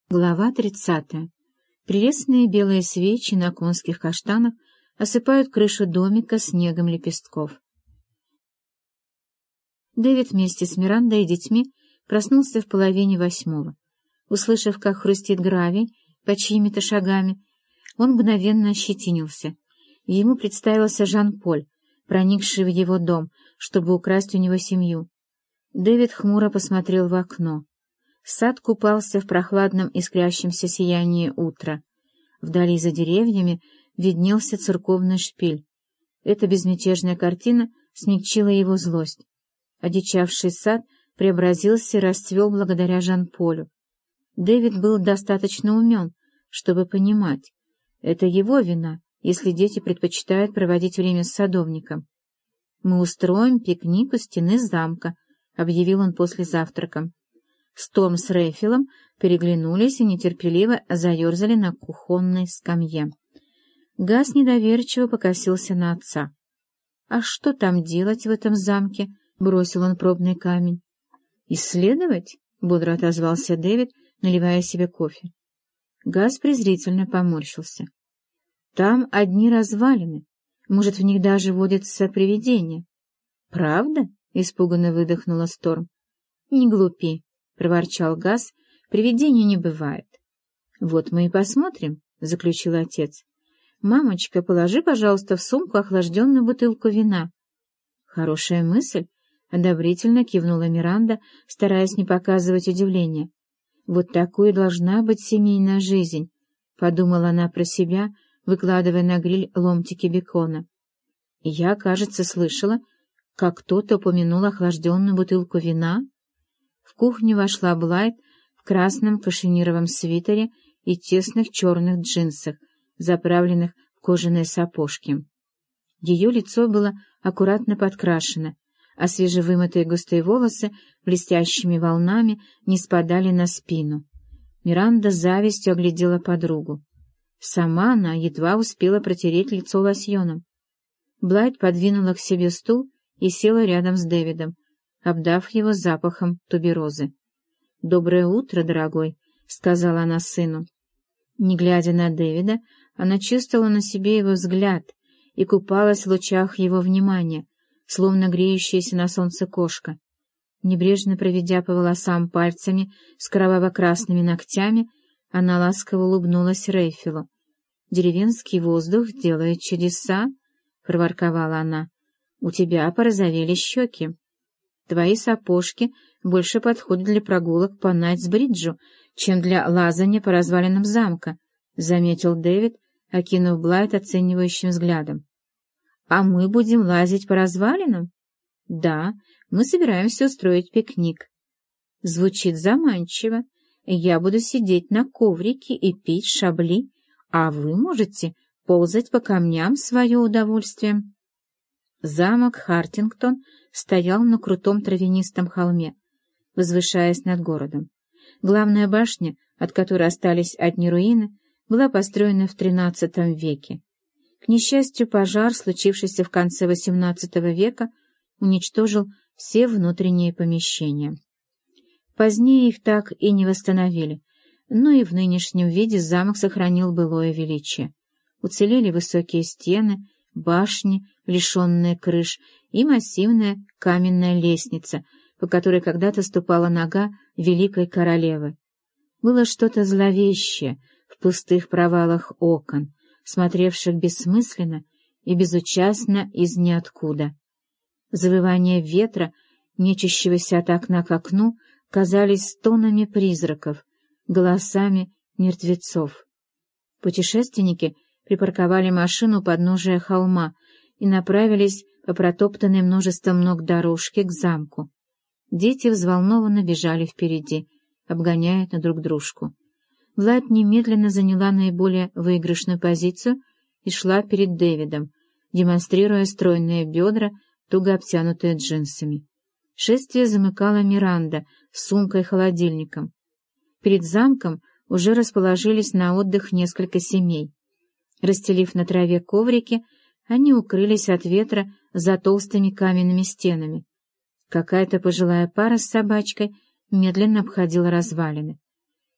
Глава 30. Прелестные белые свечи на конских каштанах осыпают крышу домика снегом лепестков. Дэвид вместе с Мирандой и детьми проснулся в 7:30. Услышав, как хрустит гравий под чьими-то шагами, он мгновенно ощетинился. Ему представился Жан-Поль, проникший в его дом, чтобы украсть у него семью. Дэвид хмуро посмотрел в окно. Сад купался в прохладном искрящемся сиянии утра. Вдали за деревьями виднелся церковный шпиль. Эта безмятежная картина смягчила его злость. Одичавший сад преобразился и расцвел благодаря Жан-Полю. Дэвид был достаточно умен, чтобы понимать. Это его вина, если дети предпочитают проводить время с садовником. «Мы устроим пикник у стены замка», — объявил он после завтрака. Сторм с Рэйфилом переглянулись и нетерпеливо заерзали на кухонной скамье. Газ недоверчиво покосился на отца. «А что там делать в этом замке?» — бросил он пробный камень. «Исследовать?» — бодро отозвался Дэвид, наливая себе кофе. Газ презрительно поморщился. «Там одни развалины. Может, в них даже водятся привидения». «Правда?» — испуганно выдохнула Сторм. «Не глупи», — проворчал Газ, — «привидений не бывает». «Вот мы и посмотрим», — заключил отец. «Мамочка, положи, пожалуйста, в сумку охлажденную бутылку вина». «Хорошая мысль», — одобрительно кивнула Миранда, стараясь не показывать удивления. «Вот такой должна быть семейная жизнь», — подумала она про себя, выкладывая на гриль ломтики бекона. «Я, кажется, слышала, как кто-то упомянул охлажденную бутылку вина». В кухню вошла Блайт в красном кашемировом свитере и тесных черных джинсах, заправленных в кожаные сапожки. Ее лицо было аккуратно подкрашено, а свежевымытые густые волосы блестящими волнами не спадали на спину. Миранда с завистью оглядела подругу. Сама она едва успела протереть лицо лосьоном. Блайт подвинула к себе стул и села рядом с Дэвидом, обдав его запахом туберозы. «Доброе утро, дорогой», — сказала она сыну. Не глядя на Дэвида, она чувствовала на себе его взгляд и купалась в лучах его внимания, словно греющаяся на солнце кошка. Небрежно проведя по волосам пальцами с кроваво-красными ногтями, она ласково улыбнулась Рэйфилу. «Деревенский воздух делает чудеса», — проворковала она. «У тебя порозовели щеки. Твои сапожки больше подходят для прогулок по Найтсбриджу, чем для лазания по развалинам замка», — заметил Дэвид, окинув Блайт оценивающим взглядом. «А мы будем лазить по развалинам?» «Да, мы собираемся устроить пикник». «Звучит заманчиво. Я буду сидеть на коврике и пить шабли, а вы можете ползать по камням в свое удовольствие». Замок Хартингтон стоял на крутом травянистом холме, возвышаясь над городом. Главная башня, от которой остались одни руины, была построена в XIII веке. К несчастью, пожар, случившийся в конце XVIII века, уничтожил все внутренние помещения. Позднее их так и не восстановили, но и в нынешнем виде замок сохранил былое величие. Уцелели высокие стены, башни, лишенные крыш, и массивная каменная лестница, по которой когда-то ступала нога великой королевы. Было что-то зловещее в пустых провалах окон, смотревших бессмысленно и безучастно из ниоткуда. Завывания ветра, мечущегося от окна к окну, казались стонами призраков, голосами мертвецов. Путешественники припарковали машину у подножия холма и направились по протоптанной множеством ног дорожке к замку. Дети взволнованно бежали впереди, обгоняя друг дружку. Блайт немедленно заняла наиболее выигрышную позицию и шла перед Дэвидом, демонстрируя стройные бедра, туго обтянутые джинсами. Шествие замыкала Миранда с сумкой-холодильником. Перед замком уже расположились на отдых несколько семей. Расстелив на траве коврики, они укрылись от ветра за толстыми каменными стенами. Какая-то пожилая пара с собачкой медленно обходила развалины.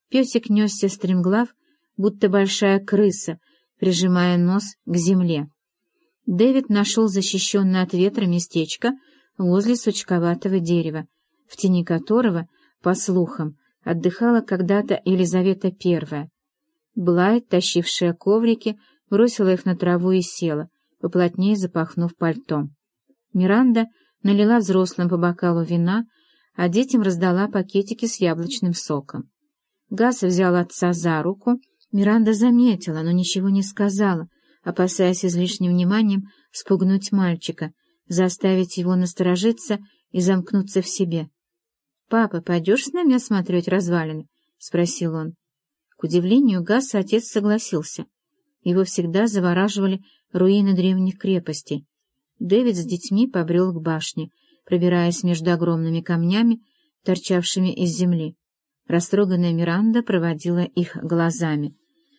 Песик несся стремглав, будто большая крыса, прижимая нос к земле. Дэвид нашел защищенное от ветра местечко возле сучковатого дерева, в тени которого, по слухам, отдыхала когда-то Елизавета I. Блайт, тащившая коврики, бросила их на траву и села, поплотнее запахнув пальто. Миранда налила взрослым по бокалу вина, а детям раздала пакетики с яблочным соком. Гас взял отца за руку. Миранда заметила, но ничего не сказала, опасаясь излишним вниманием спугнуть мальчика, заставить его насторожиться и замкнуться в себе. — Папа, пойдешь с нами осматривать развалины? — спросил он. К удивлению Гаса отец согласился. Его всегда завораживали руины древних крепостей. Дэвид с детьми побрел к башне, пробираясь между огромными камнями, торчавшими из земли. Растроганная Миранда проводила их глазами.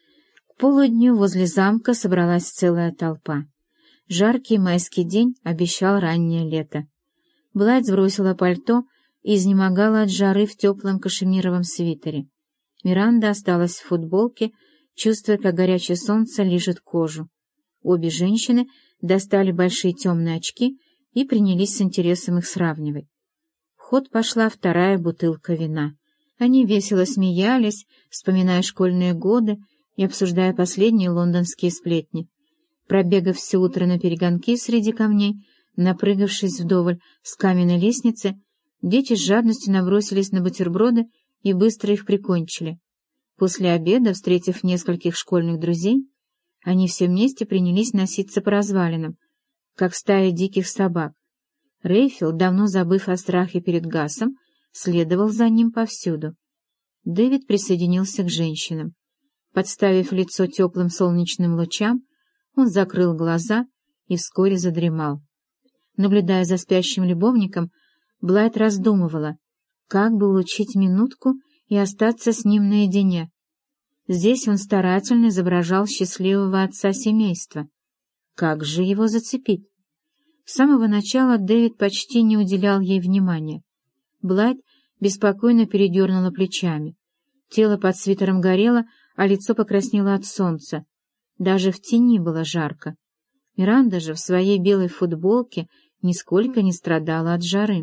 К полудню возле замка собралась целая толпа. Жаркий майский день обещал раннее лето. Блайт сбросила пальто и изнемогала от жары в теплом кашемировом свитере. Миранда осталась в футболке, чувствуя, как горячее солнце лижет кожу. Обе женщины достали большие темные очки и принялись с интересом их сравнивать. В ход пошла вторая бутылка вина. Они весело смеялись, вспоминая школьные годы и обсуждая последние лондонские сплетни. Пробегав все утро на перегонки среди камней, напрыгавшись вдоволь с каменной лестницы, дети с жадностью набросились на бутерброды и быстро их прикончили. После обеда, встретив нескольких школьных друзей, они все вместе принялись носиться по развалинам, как стая диких собак. Рейфилд, давно забыв о страхе перед Гасом, следовал за ним повсюду. Дэвид присоединился к женщинам. Подставив лицо теплым солнечным лучам, он закрыл глаза и вскоре задремал. Наблюдая за спящим любовником, Блайт раздумывала, как бы улучшить минутку и остаться с ним наедине. Здесь он старательно изображал счастливого отца семейства. Как же его зацепить? С самого начала Дэвид почти не уделял ей внимания. Блайт беспокойно передернула плечами. Тело под свитером горело, а лицо покраснело от солнца. Даже в тени было жарко. Миранда же в своей белой футболке нисколько не страдала от жары.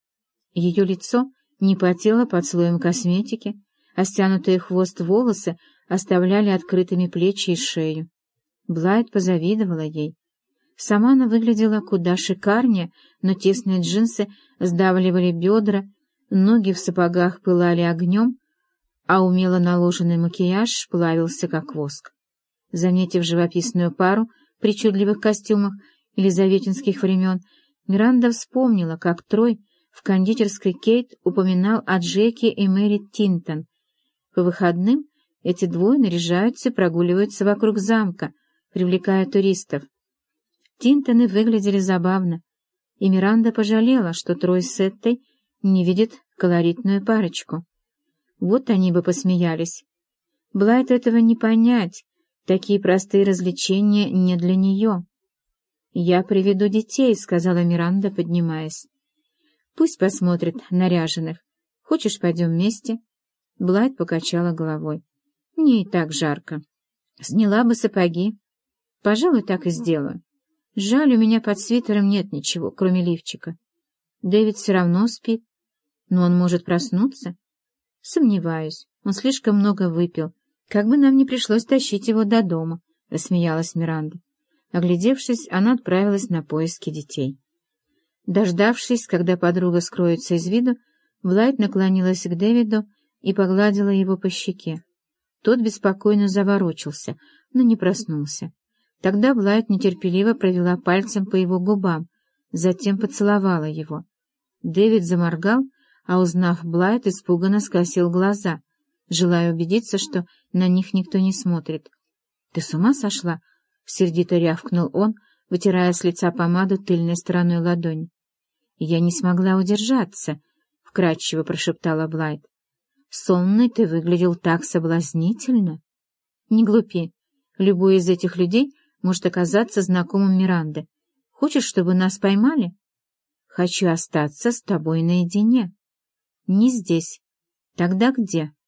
Ее лицо не потело под слоем косметики, а стянутые в хвост волосы оставляли открытыми плечи и шею. Блайт позавидовала ей. Сама она выглядела куда шикарнее, но тесные джинсы сдавливали бедра, ноги в сапогах пылали огнем, а умело наложенный макияж плавился, как воск. Заметив живописную пару в причудливых костюмах елизаветинских времен, Миранда вспомнила, как Трой в кондитерской Кейт упоминал о Джеке и Мэри Тинтон. По выходным эти двое наряжаются и прогуливаются вокруг замка, привлекая туристов. Тинтоны выглядели забавно, и Миранда пожалела, что Трой с Эттой не видит колоритную парочку. Вот они бы посмеялись. Блайт этого не понять, такие простые развлечения не для нее. «Я приведу детей», — сказала Миранда, поднимаясь. «Пусть посмотрят наряженных. Хочешь, пойдем вместе?» Блайт покачала головой. «Мне и так жарко. Сняла бы сапоги. Пожалуй, так и сделаю. Жаль, у меня под свитером нет ничего, кроме лифчика. Дэвид все равно спит. Но он может проснуться?» «Сомневаюсь. Он слишком много выпил. Как бы нам не пришлось тащить его до дома», — рассмеялась Миранда. Оглядевшись, она отправилась на поиски детей. Дождавшись, когда подруга скроется из виду, Блайт наклонилась к Дэвиду и погладила его по щеке. Тот беспокойно заворочился, но не проснулся. Тогда Блайт нетерпеливо провела пальцем по его губам, затем поцеловала его. Дэвид заморгал, а, узнав Блайт, испуганно скосил глаза, желая убедиться, что на них никто не смотрит. «Ты с ума сошла?» — сердито рявкнул он, вытирая с лица помаду тыльной стороной ладони. «Я не смогла удержаться», — вкрадчиво прошептала Блайт. «Сонный ты выглядел так соблазнительно». «Не глупи. Любой из этих людей может оказаться знакомым Миранды. Хочешь, чтобы нас поймали?» «Хочу остаться с тобой наедине». «Не здесь. Тогда где?»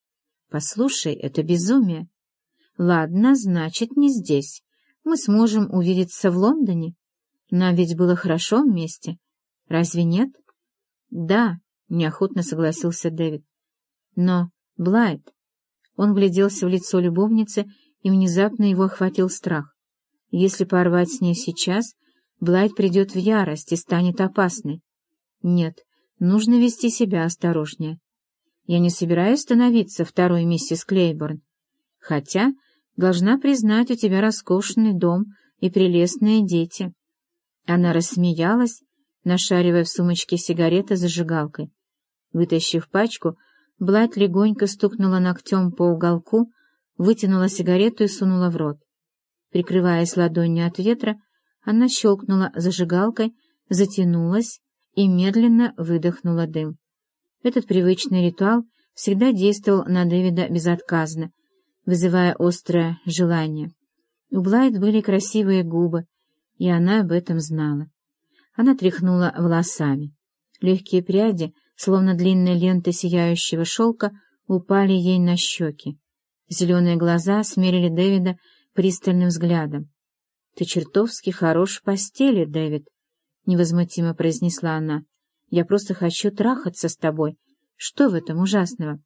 «Послушай, это безумие». «Ладно, значит, не здесь. Мы сможем увидеться в Лондоне. Нам ведь было хорошо вместе. Разве нет?» «Да», — неохотно согласился Дэвид. «Но, Блайт...» Он вгляделся в лицо любовницы, и внезапно его охватил страх. Если порвать с ней сейчас, Блайт придет в ярость и станет опасной. Нет, нужно вести себя осторожнее. Я не собираюсь становиться второй миссис Клейборн. Хотя, должна признать, у тебя роскошный дом и прелестные дети. Она рассмеялась, нашаривая в сумочке сигареты с зажигалкой. Вытащив пачку, Блайт легонько стукнула ногтем по уголку, вытянула сигарету и сунула в рот. Прикрываясь ладонью от ветра, она щелкнула зажигалкой, затянулась и медленно выдохнула дым. Этот привычный ритуал всегда действовал на Дэвида безотказно, вызывая острое желание. У Блайт были красивые губы, и она об этом знала. Она тряхнула волосами. Легкие пряди, словно длинные ленты сияющего шелка, упали ей на щеки. Зеленые глаза смерили Дэвида пристальным взглядом. — Ты чертовски хорош в постели, Дэвид, — невозмутимо произнесла она. — Я просто хочу трахаться с тобой. Что в этом ужасного?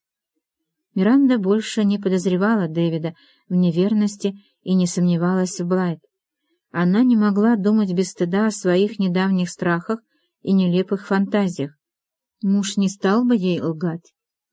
Миранда больше не подозревала Дэвида в неверности и не сомневалась в Блайт. Она не могла думать без стыда о своих недавних страхах и нелепых фантазиях. Муж не стал бы ей лгать.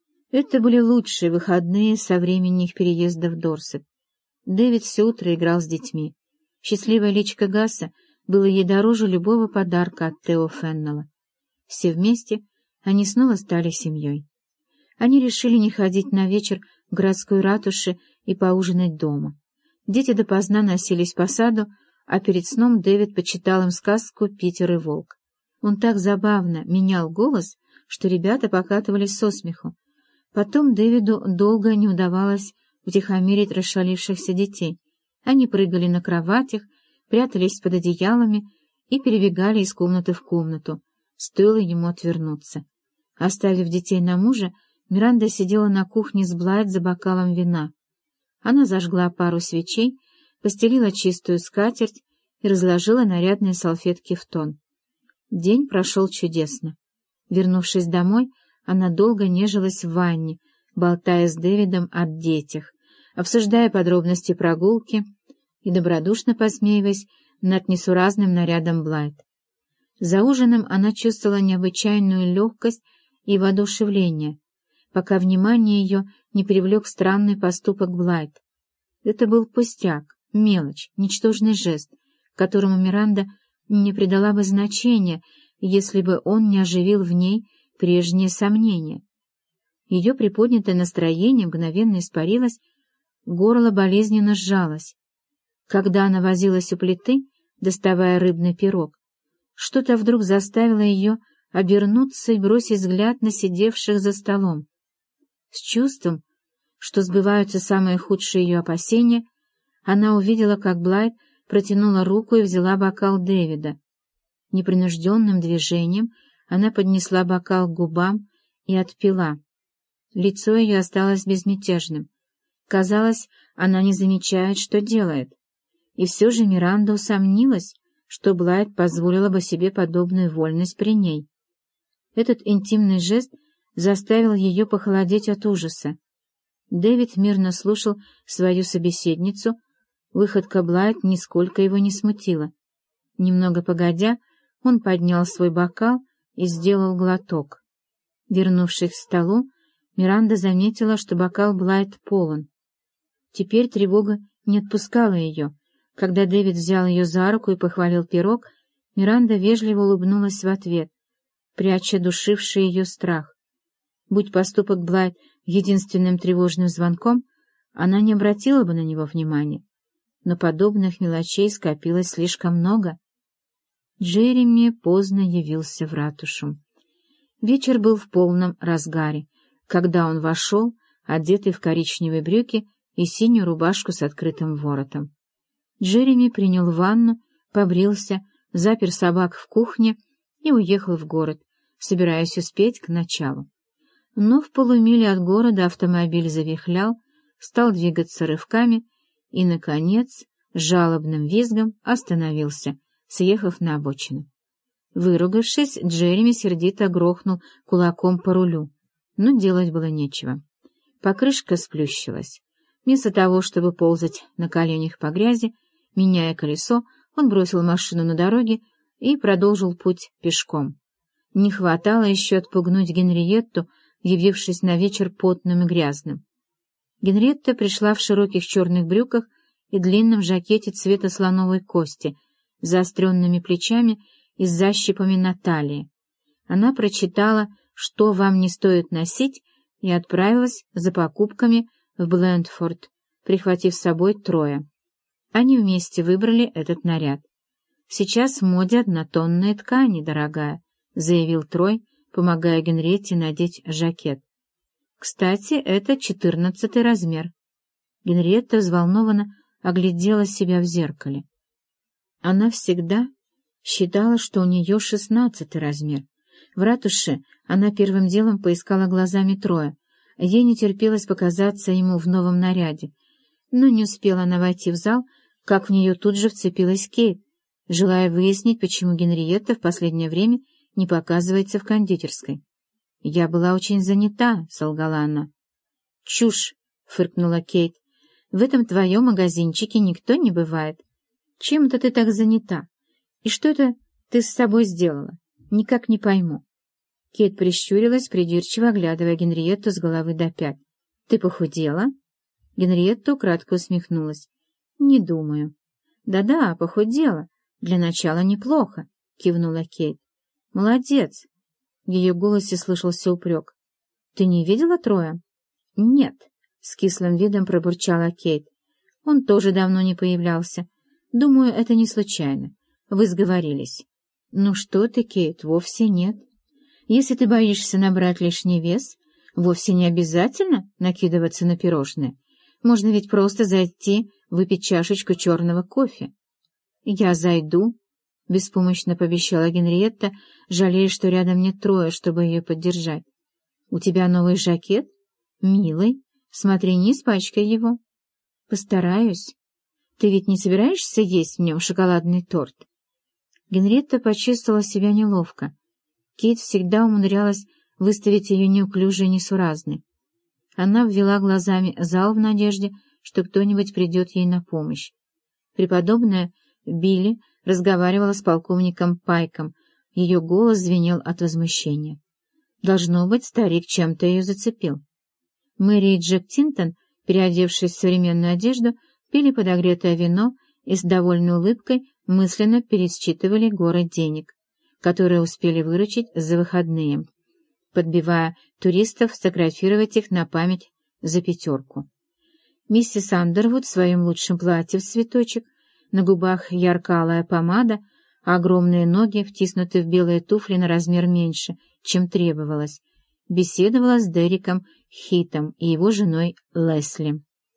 Это были лучшие выходные со времени их переезда в Дорсет. Дэвид все утро играл с детьми. Счастливое личико Гасса было ей дороже любого подарка от Тео Феннелла. Все вместе они снова стали семьей. Они решили не ходить на вечер в городской ратуше и поужинать дома. Дети допоздна носились по саду, а перед сном Дэвид почитал им сказку «Питер и волк». Он так забавно менял голос, что ребята покатывались со смеху. Потом Дэвиду долго не удавалось утихомирить расшалившихся детей. Они прыгали на кроватях, прятались под одеялами и перебегали из комнаты в комнату, стоило ему отвернуться. Оставив детей на мужа, Миранда сидела на кухне с Блайт за бокалом вина. Она зажгла пару свечей, постелила чистую скатерть и разложила нарядные салфетки в тон. День прошел чудесно. Вернувшись домой, она долго нежилась в ванне, болтая с Дэвидом о детях, обсуждая подробности прогулки и добродушно посмеиваясь над несуразным нарядом Блайт. За ужином она чувствовала необычайную легкость и воодушевление, пока внимание ее не привлек странный поступок Блайт. Это был пустяк, мелочь, ничтожный жест, которому Миранда не придала бы значения, если бы он не оживил в ней прежние сомнения. Ее приподнятое настроение мгновенно испарилось, горло болезненно сжалось. Когда она возилась у плиты, доставая рыбный пирог, что-то вдруг заставило ее обернуться и бросить взгляд на сидевших за столом. С чувством, что сбываются самые худшие ее опасения, она увидела, как Блайт протянула руку и взяла бокал Дэвида. Непринужденным движением она поднесла бокал к губам и отпила. Лицо ее осталось безмятежным. Казалось, она не замечает, что делает. И все же Миранда усомнилась, что Блайт позволила бы себе подобную вольность при ней. Этот интимный жест заставил ее похолодеть от ужаса. Дэвид мирно слушал свою собеседницу, выходка Блайт нисколько его не смутила. Немного погодя, он поднял свой бокал и сделал глоток. Вернувшись к столу, Миранда заметила, что бокал Блайт полон. Теперь тревога не отпускала ее. Когда Дэвид взял ее за руку и похвалил пирог, Миранда вежливо улыбнулась в ответ, пряча душивший ее страх. Будь поступок Блайт единственным тревожным звонком, она не обратила бы на него внимания. Но подобных мелочей скопилось слишком много. Джереми поздно явился в ратушу. Вечер был в полном разгаре, когда он вошел, одетый в коричневые брюки и синюю рубашку с открытым воротом. Джереми принял ванну, побрился, запер собак в кухне и уехал в город, собираясь успеть к началу. Но в полумиле от города автомобиль завихлял, стал двигаться рывками и, наконец, с жалобным визгом остановился, съехав на обочину. Выругавшись, Джереми сердито грохнул кулаком по рулю, но делать было нечего. Покрышка сплющилась. Вместо того, чтобы ползать на коленях по грязи, меняя колесо, он бросил машину на дороге и продолжил путь пешком. Не хватало еще отпугнуть Генриетту, явившись на вечер потным и грязным. Генриетта пришла в широких черных брюках и длинном жакете цвета слоновой кости, с заостренными плечами и с защипами на талии. Она прочитала «Что вам не стоит носить» и отправилась за покупками в Блендфорд, прихватив с собой Троя. Они вместе выбрали этот наряд. «Сейчас в моде однотонные ткани, дорогая», — заявил Трой, помогая Генриетте надеть жакет. «Кстати, это 14-й размер». Генриетта взволнованно оглядела себя в зеркале. Она всегда считала, что у нее 16-й размер. В ратуше она первым делом поискала глазами Троя. Ей не терпелось показаться ему в новом наряде. Но не успела она войти в зал, как в нее тут же вцепилась Кейт, желая выяснить, почему Генриетта в последнее время не показывается в кондитерской. «Я была очень занята», — солгала она. «Чушь!» — фыркнула Кейт. «В этом твоем магазинчике никто не бывает. Чем это ты так занята? И что это ты с собой сделала? Никак не пойму». Кейт прищурилась, придирчиво оглядывая Генриетту с головы до пят. «Ты похудела?» Генриетта кратко усмехнулась. «Не думаю». «Да-да, похудела. Для начала неплохо», — кивнула Кейт. «Молодец». В ее голосе слышался упрек. «Ты не видела Троя?» «Нет», — с кислым видом пробурчала Кейт. «Он тоже давно не появлялся. Думаю, это не случайно. Вы сговорились». «Ну что ты, Кейт, вовсе нет. Если ты боишься набрать лишний вес, вовсе не обязательно накидываться на пирожные. Можно ведь просто зайти выпить чашечку черного кофе». «Я зайду», — беспомощно пообещала Генриетта, жалея, что рядом нет Троя, чтобы ее поддержать. «У тебя новый жакет? Милый. Смотри, не испачкай его». «Постараюсь. Ты ведь не собираешься есть в нем шоколадный торт?» Генриетта почувствовала себя неловко. Кейт всегда умудрялась выставить ее неуклюжей и несуразной. Она ввела глазами зал в надежде, что кто-нибудь придет ей на помощь. Преподобная Билли разговаривала с полковником Пайком, ее голос звенел от возмущения. Должно быть, старик чем-то ее зацепил. Мэри и Джек Тинтон, переодевшись в современную одежду, пили подогретое вино и с довольной улыбкой мысленно пересчитывали горы денег, которые успели выручить за выходные, подбивая туристов сфотографировать их на память за 5. Миссис Андервуд в своем лучшем платье в цветочек, на губах ярко-алая помада, а огромные ноги втиснуты в белые туфли на размер меньше, чем требовалось, беседовала с Дериком Хитом и его женой Лесли.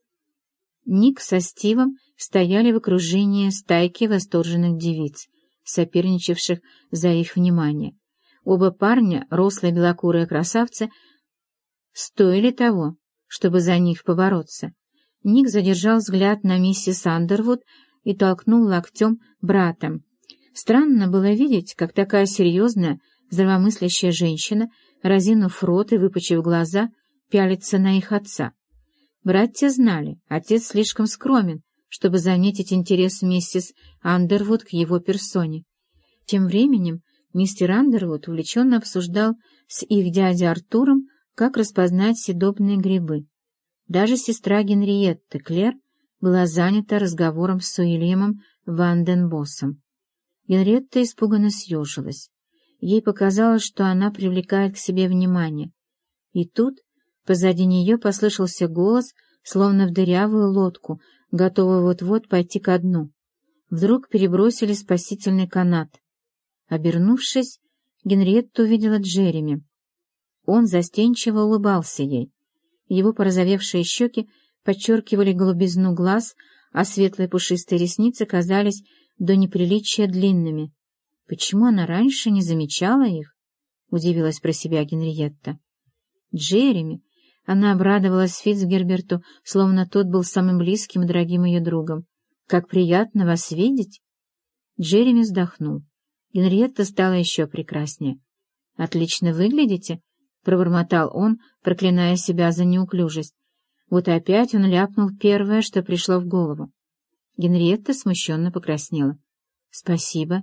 Ник со Стивом стояли в окружении стайки восторженных девиц, соперничавших за их внимание. Оба парня, рослые белокурые красавцы, стоили того, чтобы за них побороться. Ник задержал взгляд на миссис Андервуд и толкнул локтем брата. Странно было видеть, как такая серьезная, здравомыслящая женщина, разинув рот и выпучив глаза, пялится на их отца. Братья знали, отец слишком скромен, чтобы заметить интерес миссис Андервуд к его персоне. Тем временем мистер Андервуд увлеченно обсуждал с их дядей Артуром, как распознать съедобные грибы. Даже сестра Генриетты, Клэр, была занята разговором с Уильямом Ванденбоссом. Генриетта испуганно съежилась. Ей показалось, что она привлекает к себе внимание. И тут позади нее послышался голос, словно в дырявую лодку, готовую вот-вот пойти ко дну. Вдруг перебросили спасительный канат. Обернувшись, Генриетта увидела Джереми. Он застенчиво улыбался ей. Его порозовевшие щеки подчеркивали голубизну глаз, а светлые пушистые ресницы казались до неприличия длинными. Почему она раньше не замечала их? — удивилась про себя Генриетта. Джереми! Она обрадовалась Фицгерберту, словно тот был самым близким и дорогим ее другом. «Как приятно вас видеть!» Джереми вздохнул. Генриетта стала еще прекраснее. «Отлично выглядите», — пробормотал он, проклиная себя за неуклюжесть. Вот опять он ляпнул первое, что пришло в голову. Генриетта смущенно покраснела. «Спасибо».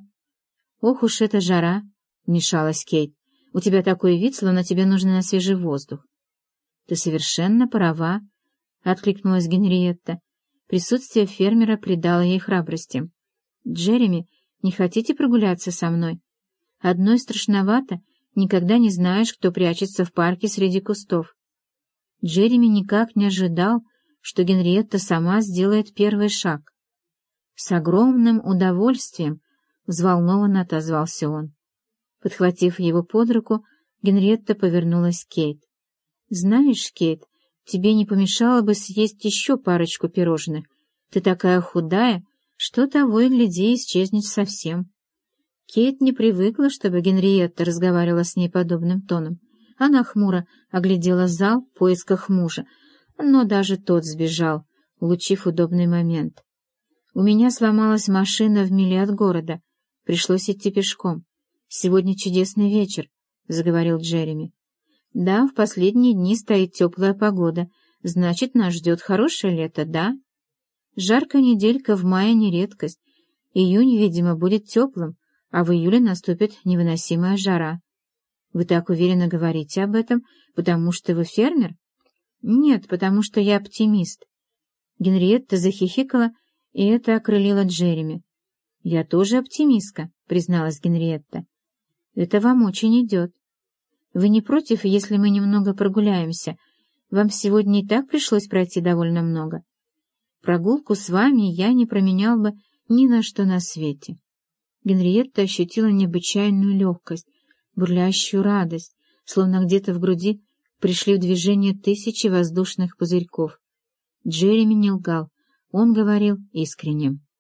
«Ох уж эта жара!» — вмешалась Кейт. «У тебя такой вид, словно тебе нужно на свежий воздух». «Ты совершенно права», — откликнулась Генриетта. Присутствие фермера придало ей храбрости. «Джереми, не хотите прогуляться со мной? Одной страшновато, никогда не знаешь, кто прячется в парке среди кустов». Джереми никак не ожидал, что Генриетта сама сделает первый шаг. «С огромным удовольствием», — взволнованно отозвался он. Подхватив его под руку, Генриетта повернулась к Кейт. «Знаешь, Кейт, тебе не помешало бы съесть еще парочку пирожных. Ты такая худая, что того и гляди исчезнет совсем». Кейт не привыкла, чтобы Генриетта разговаривала с ней подобным тоном. Она хмуро оглядела зал в поисках мужа, но даже тот сбежал, улучив удобный момент. «У меня сломалась машина в миле от города. Пришлось идти пешком. Сегодня чудесный вечер», — заговорил Джереми. «Да, в последние дни стоит теплая погода. Значит, нас ждет хорошее лето, да? Жаркая неделька в мае не редкость. Июнь, видимо, будет теплым, а в июле наступит невыносимая жара. Вы так уверенно говорите об этом, потому что вы фермер?» «Нет, потому что я оптимист». Генриетта захихикала, и это окрылило Джереми. «Я тоже оптимистка», — призналась Генриетта. «Это вам очень идет. Вы не против, если мы немного прогуляемся? Вам сегодня и так пришлось пройти довольно много. Прогулку с вами я не променял бы ни на что на свете». Генриетта ощутила необычайную легкость, бурлящую радость, словно где-то в груди пришли в движение тысячи воздушных пузырьков. Джереми не лгал, он говорил искренне.